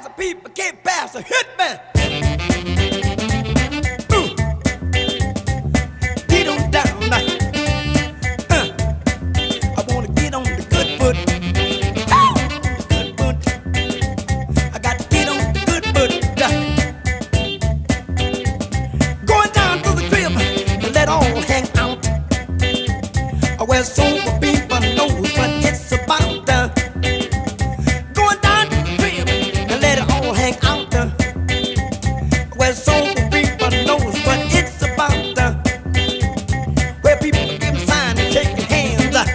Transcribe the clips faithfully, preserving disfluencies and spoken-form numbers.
the people can't pass a hit man. Ooh. Get on down now. Uh. I wanna get on the good foot. Ow! Good foot. I got to get on the good foot. Going down to the crib and let all hang out. Where sober people knows what it's about. Uh. Going down to the crib and let it all hang out. Uh. Where sober people knows what it's about. Uh. Where people give signs and shaking hands. Uh.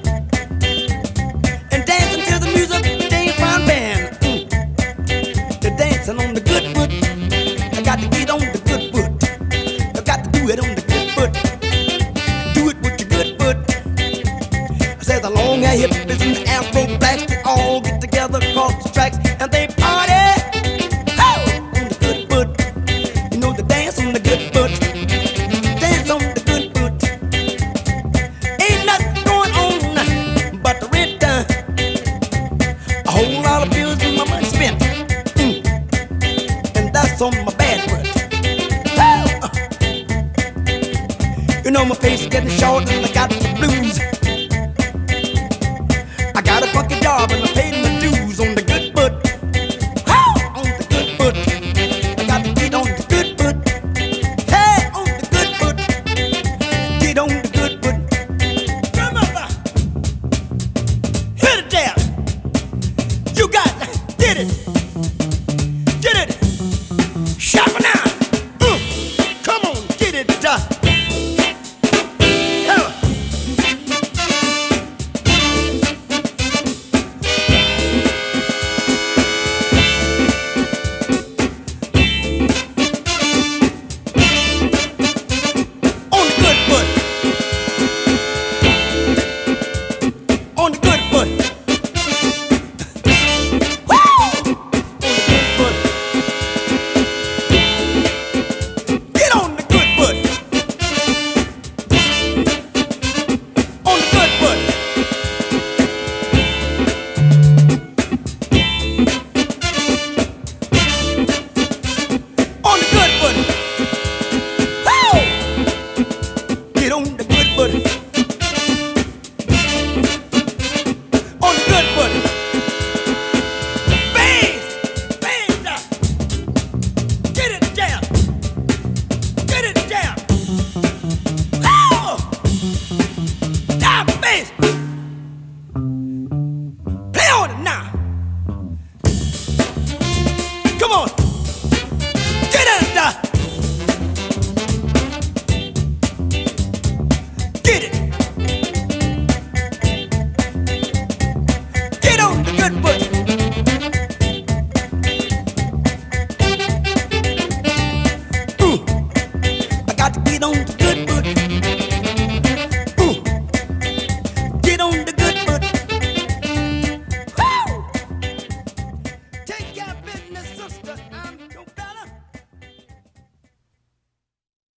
And dancing to the music, James Brown band. Mm. They're dancing on the good foot. I got to get on the good foot. I got to do it on the good foot. Do it with your good foot. Says the long hair hippies and the afro blacks, they all get together across the tracks and they party. Oh, on the good foot. You know they dance on the good foot. Dance on the good foot. Ain't nothing going on but the rent. Uh, a whole lot of bills and my money spent. Mm. And that's on my bad foot. Oh. You know my face is getting short and I got the blues. I got a funky job and I paid